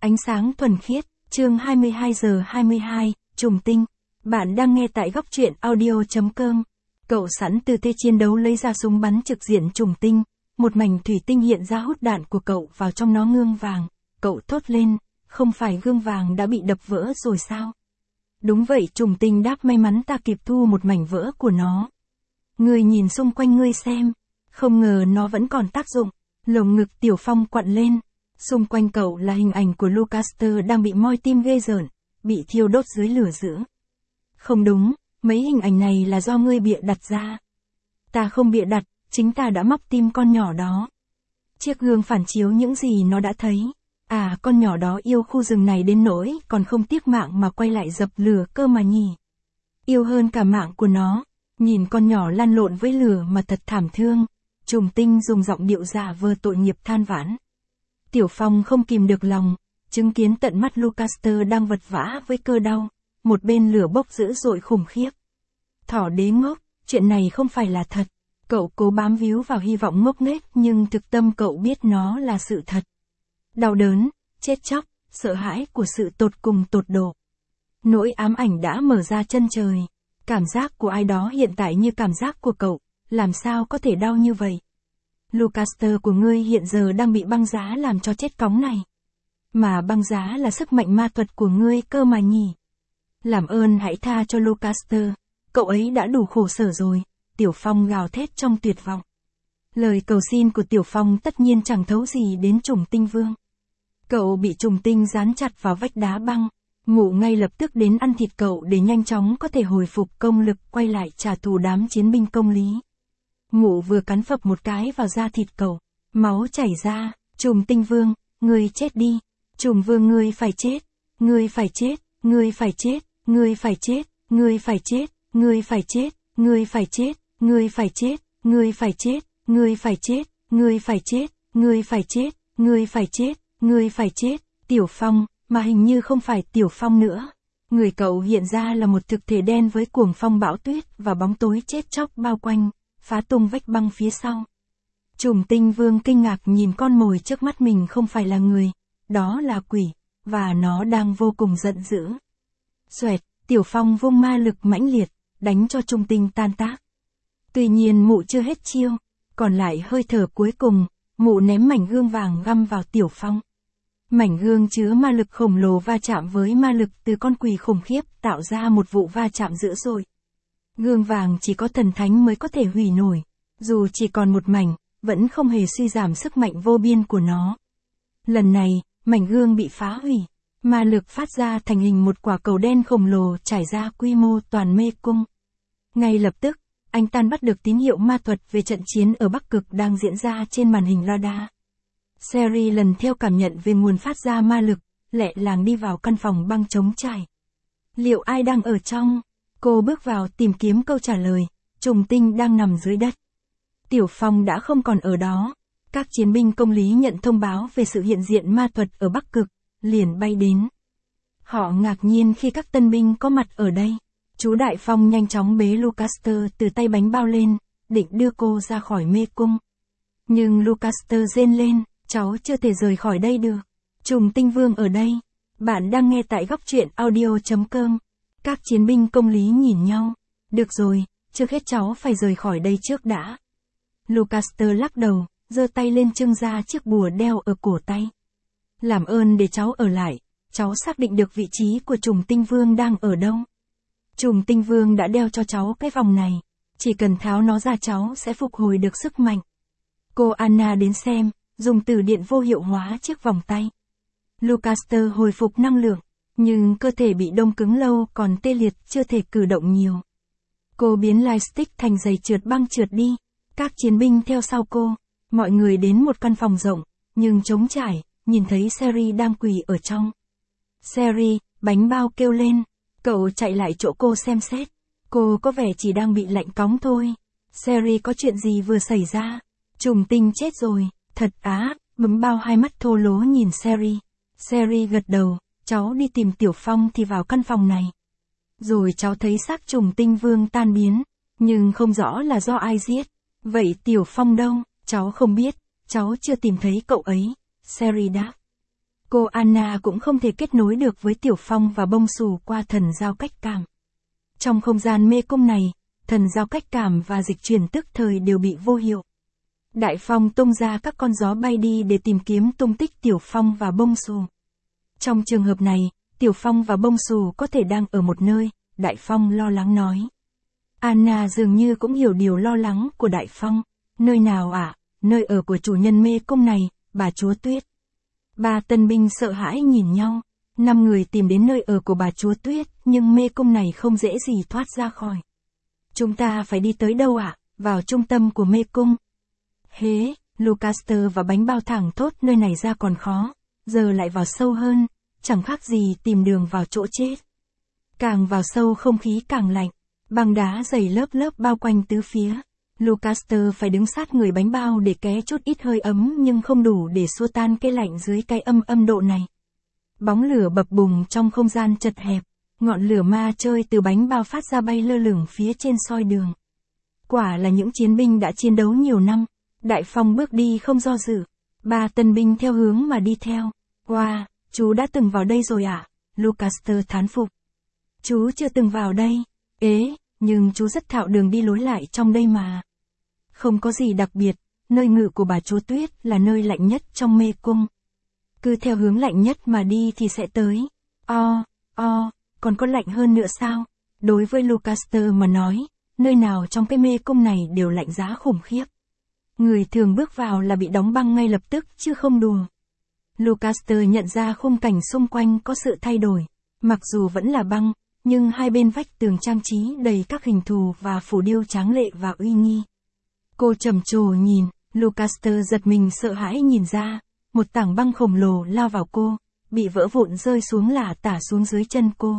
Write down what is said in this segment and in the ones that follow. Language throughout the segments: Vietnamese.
Ánh sáng thuần khiết, chương 22:22, trùng tinh. Bạn đang nghe tại góc truyện audio.com. Cậu sẵn từ tê chiến đấu lấy ra súng bắn trực diện trùng tinh, một mảnh thủy tinh hiện ra hút đạn của cậu vào trong nó gương vàng. Cậu thốt lên, không phải gương vàng đã bị đập vỡ rồi sao? Đúng vậy, trùng tinh đáp, may mắn ta kịp thu một mảnh vỡ của nó. Ngươi nhìn xung quanh ngươi xem, không ngờ nó vẫn còn tác dụng. Lồng ngực Tiểu Phong quặn lên. Xung quanh cậu là hình ảnh của Lucaster đang bị moi tim ghê rợn, bị thiêu đốt dưới lửa dữ. Không đúng, mấy hình ảnh này là do ngươi bịa đặt ra. Ta không bịa đặt, chính ta đã móc tim con nhỏ đó. Chiếc gương phản chiếu những gì nó đã thấy. À, con nhỏ đó yêu khu rừng này đến nỗi còn không tiếc mạng mà quay lại dập lửa cơ mà nhỉ. Yêu hơn cả mạng của nó. Nhìn con nhỏ lăn lộn với lửa mà thật thảm thương. Trùng tinh dùng giọng điệu giả vờ tội nghiệp than vãn. Tiểu Phong không kìm được lòng, chứng kiến tận mắt Lucaster đang vật vã với cơn đau, một bên lửa bốc dữ dội khủng khiếp. Thỏ đế ngốc, chuyện này không phải là thật. Cậu cố bám víu vào hy vọng ngốc nghếch nhưng thực tâm cậu biết nó là sự thật. Đau đớn, chết chóc, sợ hãi của sự tột cùng tột độ. Nỗi ám ảnh đã mở ra chân trời. Cảm giác của ai đó hiện tại như cảm giác của cậu, làm sao có thể đau như vậy? Lucaster của ngươi hiện giờ đang bị băng giá làm cho chết cóng này. Mà băng giá là sức mạnh ma thuật của ngươi cơ mà nhỉ. Làm ơn hãy tha cho Lucaster, cậu ấy đã đủ khổ sở rồi. Tiểu Phong gào thét trong tuyệt vọng. Lời cầu xin của Tiểu Phong tất nhiên chẳng thấu gì đến trùng tinh vương. Cậu bị trùng tinh dán chặt vào vách đá băng. Mụ ngay lập tức đến ăn thịt cậu để nhanh chóng có thể hồi phục công lực quay lại trả thù đám chiến binh công lý. Mụ vừa cắn phập một cái vào da thịt cậu, máu chảy ra. Trùng tinh vương, ngươi chết đi. Trùng vương, ngươi phải chết. Ngươi phải chết, ngươi phải chết, ngươi phải chết, ngươi phải chết, ngươi phải chết, ngươi phải chết, ngươi phải chết, ngươi phải chết, ngươi phải chết, ngươi phải chết, ngươi phải chết, ngươi phải chết, ngươi phải chết. Tiểu Phong, mà hình như không phải Tiểu Phong nữa. Người cậu hiện ra là một thực thể đen với cuồng phong bão tuyết và bóng tối chết chóc bao quanh, phá tung vách băng phía sau. Trùng tinh vương kinh ngạc nhìn con mồi trước mắt mình không phải là người, đó là quỷ, và nó đang vô cùng giận dữ. Xoẹt, Tiểu Phong vung ma lực mãnh liệt, đánh cho trùng tinh tan tác. Tuy nhiên mụ chưa hết chiêu, còn lại hơi thở cuối cùng, mụ ném mảnh gương vàng găm vào Tiểu Phong. Mảnh gương chứa ma lực khổng lồ va chạm với ma lực từ con quỷ khủng khiếp tạo ra một vụ va chạm dữ dội. Gương vàng chỉ có thần thánh mới có thể hủy nổi, dù chỉ còn một mảnh, vẫn không hề suy giảm sức mạnh vô biên của nó. Lần này, mảnh gương bị phá hủy, ma lực phát ra thành hình một quả cầu đen khổng lồ trải ra quy mô toàn mê cung. Ngay lập tức, anh ta bắt được tín hiệu ma thuật về trận chiến ở Bắc Cực đang diễn ra trên màn hình radar. Sherry lần theo cảm nhận về nguồn phát ra ma lực, lẹ làng đi vào căn phòng băng trống trải. Liệu ai đang ở trong? Cô bước vào tìm kiếm câu trả lời. Trùng tinh đang nằm dưới đất. Tiểu Phong đã không còn ở đó. Các chiến binh công lý nhận thông báo về sự hiện diện ma thuật ở Bắc Cực, liền bay đến. Họ ngạc nhiên khi các tân binh có mặt ở đây. Chú Đại Phong nhanh chóng bế Lucaster từ tay bánh bao lên, định đưa cô ra khỏi mê cung. Nhưng Lucaster rên lên, cháu chưa thể rời khỏi đây được. Trùng tinh vương ở đây. Bạn đang nghe tại góc truyện audio.com. Các chiến binh công lý nhìn nhau. Được rồi, trước hết cháu phải rời khỏi đây trước đã. Lucaster lắc đầu, giơ tay lên trưng ra chiếc bùa đeo ở cổ tay. Làm ơn để cháu ở lại, cháu xác định được vị trí của trùng tinh vương đang ở đâu. Trùng tinh vương đã đeo cho cháu cái vòng này, chỉ cần tháo nó ra cháu sẽ phục hồi được sức mạnh. Cô Anna đến xem, dùng từ điện vô hiệu hóa chiếc vòng tay. Lucaster hồi phục năng lượng, nhưng cơ thể bị đông cứng lâu còn tê liệt chưa thể cử động nhiều. Cô biến lightstick thành giày trượt băng trượt đi. Các chiến binh theo sau cô. Mọi người đến một căn phòng rộng, nhưng trống trải, nhìn thấy Sherry đang quỳ ở trong. Sherry, bánh bao kêu lên. Cậu chạy lại chỗ cô xem xét. Cô có vẻ chỉ đang bị lạnh cóng thôi. Sherry, có chuyện gì vừa xảy ra? Trùng tinh chết rồi, thật á. Bấm bao hai mắt thô lố nhìn Sherry. Sherry gật đầu. Cháu đi tìm Tiểu Phong thì vào căn phòng này. Rồi cháu thấy xác trùng tinh vương tan biến, nhưng không rõ là do ai giết. Vậy Tiểu Phong đâu? Cháu không biết, cháu chưa tìm thấy cậu ấy. Sherry đáp. Cô Anna cũng không thể kết nối được với Tiểu Phong và Bông Xù qua thần giao cách cảm. Trong không gian mê cung này, thần giao cách cảm và dịch chuyển tức thời đều bị vô hiệu. Đại Phong tung ra các con gió bay đi để tìm kiếm tung tích Tiểu Phong và Bông Xù. Trong trường hợp này, Tiểu Phong và Bông Xù có thể đang ở một nơi, Đại Phong lo lắng nói. Anna dường như cũng hiểu điều lo lắng của Đại Phong. Nơi nào ạ? Nơi ở của chủ nhân mê cung này, bà chúa Tuyết. Ba tân binh sợ hãi nhìn nhau. 5 người tìm đến nơi ở của bà chúa Tuyết, nhưng mê cung này không dễ gì thoát ra khỏi. Chúng ta phải đi tới đâu ạ? Vào trung tâm của mê cung. Hế, Lucaster và bánh bao thẳng thốt nơi này ra còn khó, giờ lại vào sâu hơn, chẳng khác gì tìm đường vào chỗ chết. Càng vào sâu không khí càng lạnh, băng đá dày lớp lớp bao quanh tứ phía. Lucaster phải đứng sát người bánh bao để ké chút ít hơi ấm nhưng không đủ để xua tan cái lạnh dưới cái âm độ này. Bóng lửa bập bùng trong không gian chật hẹp, ngọn lửa ma chơi từ bánh bao phát ra bay lơ lửng phía trên soi đường. Quả là những chiến binh đã chiến đấu nhiều năm. Đại Phong bước đi không do dự. 3 tân binh theo hướng mà đi theo. Wow, chú đã từng vào đây rồi ạ? Lucaster thán phục. Chú chưa từng vào đây. Ế, nhưng chú rất thạo đường đi lối lại trong đây mà. Không có gì đặc biệt, nơi ngự của bà chúa Tuyết là nơi lạnh nhất trong mê cung. Cứ theo hướng lạnh nhất mà đi thì sẽ tới. Còn có lạnh hơn nữa sao? Đối với Lucaster mà nói, nơi nào trong cái mê cung này đều lạnh giá khủng khiếp. Người thường bước vào là bị đóng băng ngay lập tức chứ không đùa. Lucaster nhận ra khung cảnh xung quanh có sự thay đổi. Mặc dù vẫn là băng, nhưng hai bên vách tường trang trí đầy các hình thù và phù điêu tráng lệ và uy nghi. Cô trầm trồ nhìn, Lucaster giật mình sợ hãi nhìn ra, một tảng băng khổng lồ lao vào cô, bị vỡ vụn rơi xuống lả tả xuống dưới chân cô.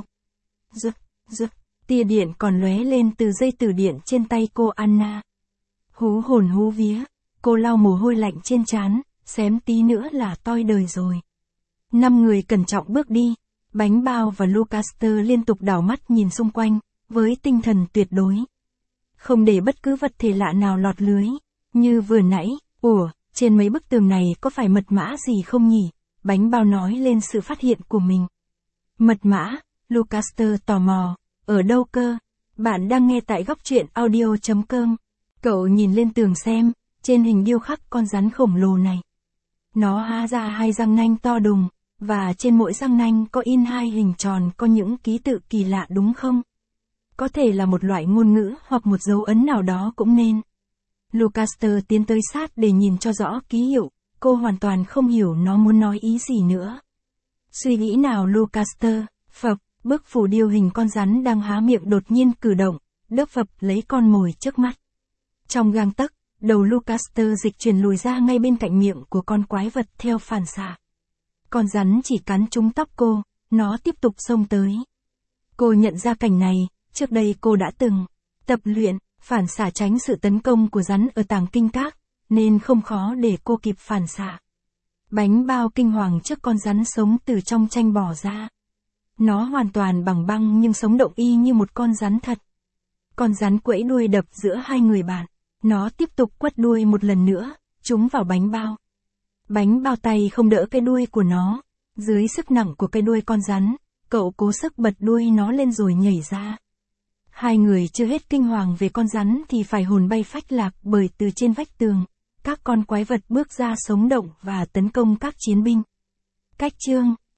Rực, tia điện còn lóe lên từ dây tử điện trên tay cô Anna. Hú hồn hú vía, cô lau mồ hôi lạnh trên trán, xém tí nữa là toi đời rồi. 5 người cẩn trọng bước đi, bánh bao và Lucaster liên tục đảo mắt nhìn xung quanh, với tinh thần tuyệt đối. Không để bất cứ vật thể lạ nào lọt lưới, như vừa nãy, trên mấy bức tường này có phải mật mã gì không nhỉ? Bánh bao nói lên sự phát hiện của mình. Mật mã, Lucaster tò mò, ở đâu cơ? Bạn đang nghe tại góc truyện audio.com. Cậu nhìn lên tường xem, trên hình điêu khắc con rắn khổng lồ này. Nó há ra 2 răng nanh to đùng, và trên mỗi răng nanh có in 2 hình tròn có những ký tự kỳ lạ đúng không? Có thể là một loại ngôn ngữ hoặc một dấu ấn nào đó cũng nên. Lucaster tiến tới sát để nhìn cho rõ ký hiệu, cô hoàn toàn không hiểu nó muốn nói ý gì nữa. Suy nghĩ nào Lucaster, phập, bức phù điêu hình con rắn đang há miệng đột nhiên cử động, đớp phập lấy con mồi trước mắt. Trong gang tấc, đầu Lucaster dịch chuyển lùi ra ngay bên cạnh miệng của con quái vật theo phản xạ. Con rắn chỉ cắn trúng tóc cô, nó tiếp tục xông tới. Cô nhận ra cảnh này, trước đây cô đã từng tập luyện, phản xạ tránh sự tấn công của rắn ở tàng kinh các, nên không khó để cô kịp phản xạ. Bánh bao kinh hoàng trước con rắn sống từ trong tranh bò ra. Nó hoàn toàn bằng băng nhưng sống động y như một con rắn thật. Con rắn quẫy đuôi đập giữa 2 người bạn. Nó tiếp tục quất đuôi một lần nữa, trúng vào bánh bao. Bánh bao tay không đỡ cái đuôi của nó. Dưới sức nặng của cái đuôi con rắn, cậu cố sức bật đuôi nó lên rồi nhảy ra. 2 người chưa hết kinh hoàng về con rắn thì phải hồn bay phách lạc bởi từ trên vách tường, các con quái vật bước ra sống động và tấn công các chiến binh. Cách chương